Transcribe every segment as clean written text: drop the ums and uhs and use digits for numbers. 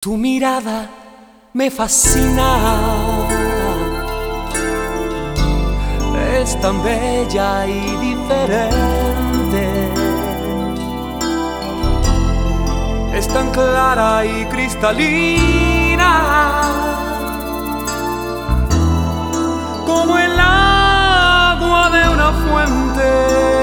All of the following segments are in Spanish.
Tu mirada me fascina, es tan bella y diferente, es tan clara y cristalina como el agua de una fuente.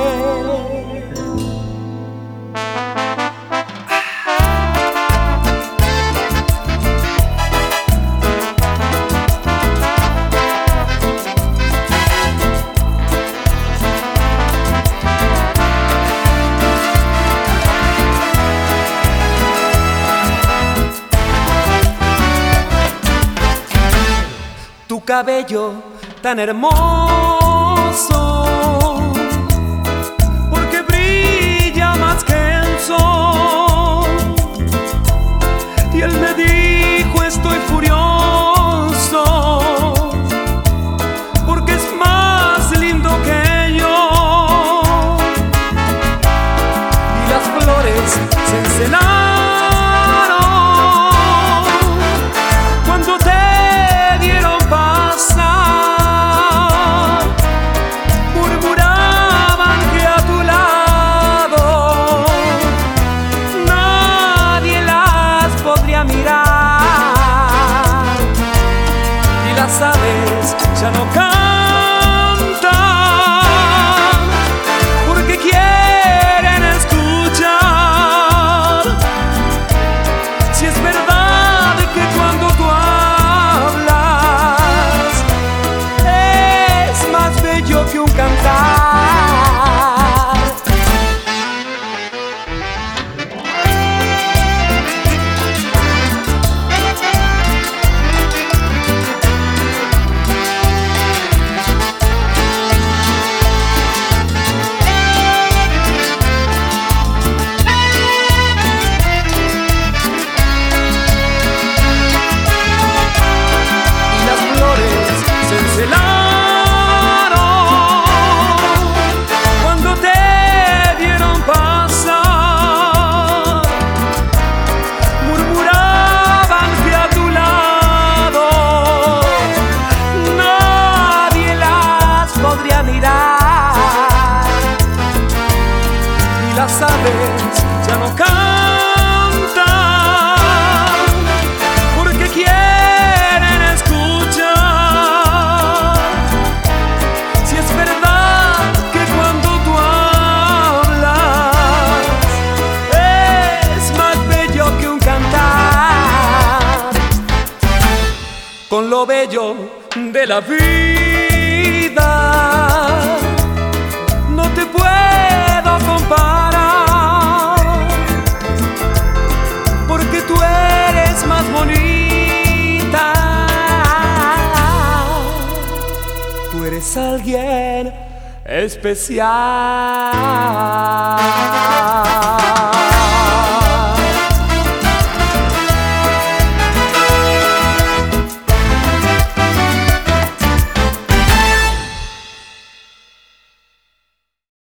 Tu cabello tan hermoso, porque brilla más que el sol. Y él me dijo: estoy furioso, porque es más lindo que yo. Y las flores se encelaron cuando te aves ya no cantan porque quieren escuchar si es verdad que cuando tú hablas es más bello que un cantar. Cuando te vieron pasar, murmuraban que a tu lado nadie las podría mirar. Y las aves ya no cantan porque quieren escuchar con lo bello de la vida. No te puedo comparar, porque tú eres más bonita. Tú eres alguien especial.